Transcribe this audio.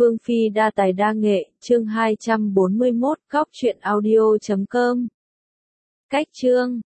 Vương Phi đa tài đa nghệ, chương 241, góc truyện audio.com. Cách chương